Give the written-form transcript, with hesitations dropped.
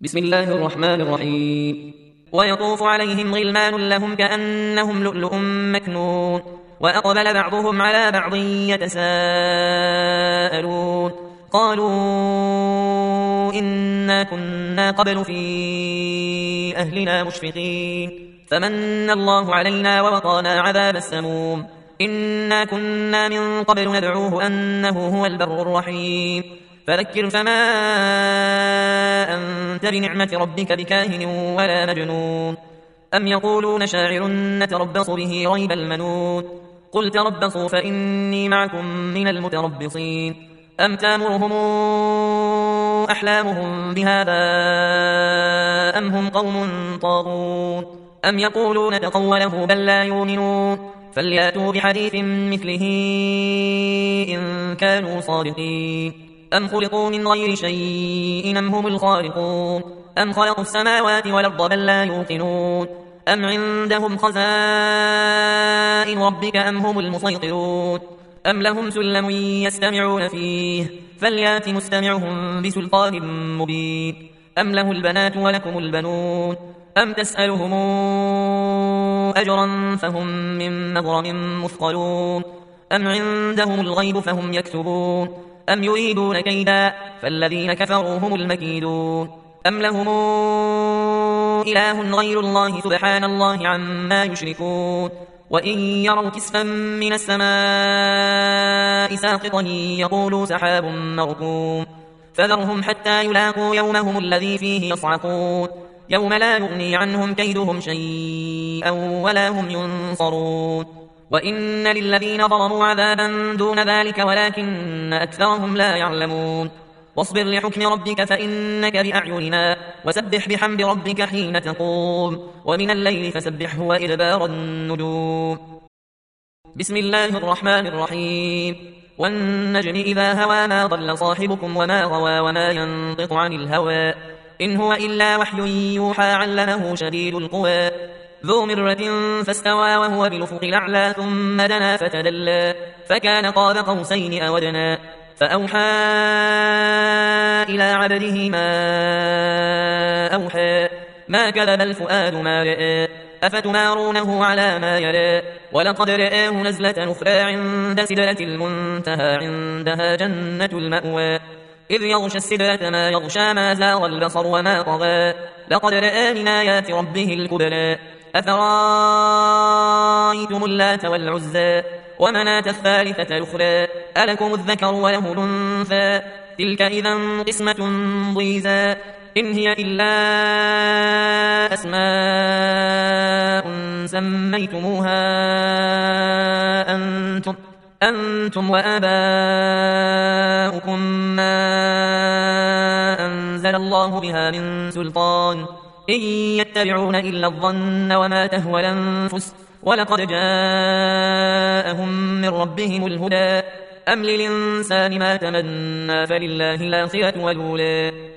بسم الله الرحمن الرحيم. ويطوف عليهم غلمان لهم كأنهم لؤلؤ مكنون وأقبل بعضهم على بعض يتساءلون قالوا إنا كنا قبل في أهلنا مشفقين فمن الله علينا ووقانا عذاب السموم إنا كنا من قبل ندعوه أنه هو البر الرحيم فذكر فما أنت بنعمة ربك بكاهن ولا مجنون أم يقولون شاعر نتربص به ريب المنون قل تربصوا فإني معكم من المتربصين أم تامرهم أحلامهم بهذا أم هم قوم طاغون أم يقولون تقوله بل لا يؤمنون فلياتوا بحديث مثله إن كانوا صادقين أم خلقوا من غير شيء أم هم الخالقون أم خلقوا السماوات والأرض بل لا يوقنون أم عندهم خزائن ربك أم هم المسيطرون أم لهم سلم يستمعون فيه فليات مستمعهم بسلطان مبين أم له البنات ولكم البنون أم تسألهم أجرا فهم من مغرم مثقلون أم عندهم الغيب فهم يكتبون أم يريدون كيدا فالذين كفروا هم المكيدون أم لهم إله غير الله سبحان الله عما يشركون وإن يروا كسفا من السماء ساقطا يقولوا سحاب مركوم فذرهم حتى يلاقوا يومهم الذي فيه يصعقون يوم لا يغني عنهم كيدهم شيئا ولا هم ينصرون وإن للذين ظلموا عذابا دون ذلك ولكن أكثرهم لا يعلمون واصبر لحكم ربك فإنك بأعيننا وسبح بحمد ربك حين تقوم ومن الليل فسبحه وإدبار النجوم بسم الله الرحمن الرحيم والنجم إذا هوى ما ضل صاحبكم وما غوى وما ينطق عن الهوى إن هو إلا وحي يوحى علمه شديد القوى ذو مرة فاستوى وهو بالأفق الأعلى ثم دنا فتدلى فكان قاب قوسين أو أدنى فأوحى إلى عبده ما أوحى ما كذب الفؤاد ما رأى أفتمارونه على ما يرى ولقد رآه نزلة أخرى عند سدرة المنتهى عندها جنة المأوى إذ يغشى السدرة ما يغشى ما زاغ البصر وما طغى لقد رآ من آيات ربه الكبرى أفرأيتم اللات والعزى ومناة الثالثة الأخرى ألكم الذكر وله الأنثى تلك إذا قسمة ضيزى إن هي إلا أسماء سميتموها أنتم وآباؤكم ما أنزل الله بها من سلطان إن يتبعون إلا الظن وما تهوى الأنفس ولقد جاءهم من ربهم الهدى أم للإنسان ما تمنى فلله الآخرة والأولى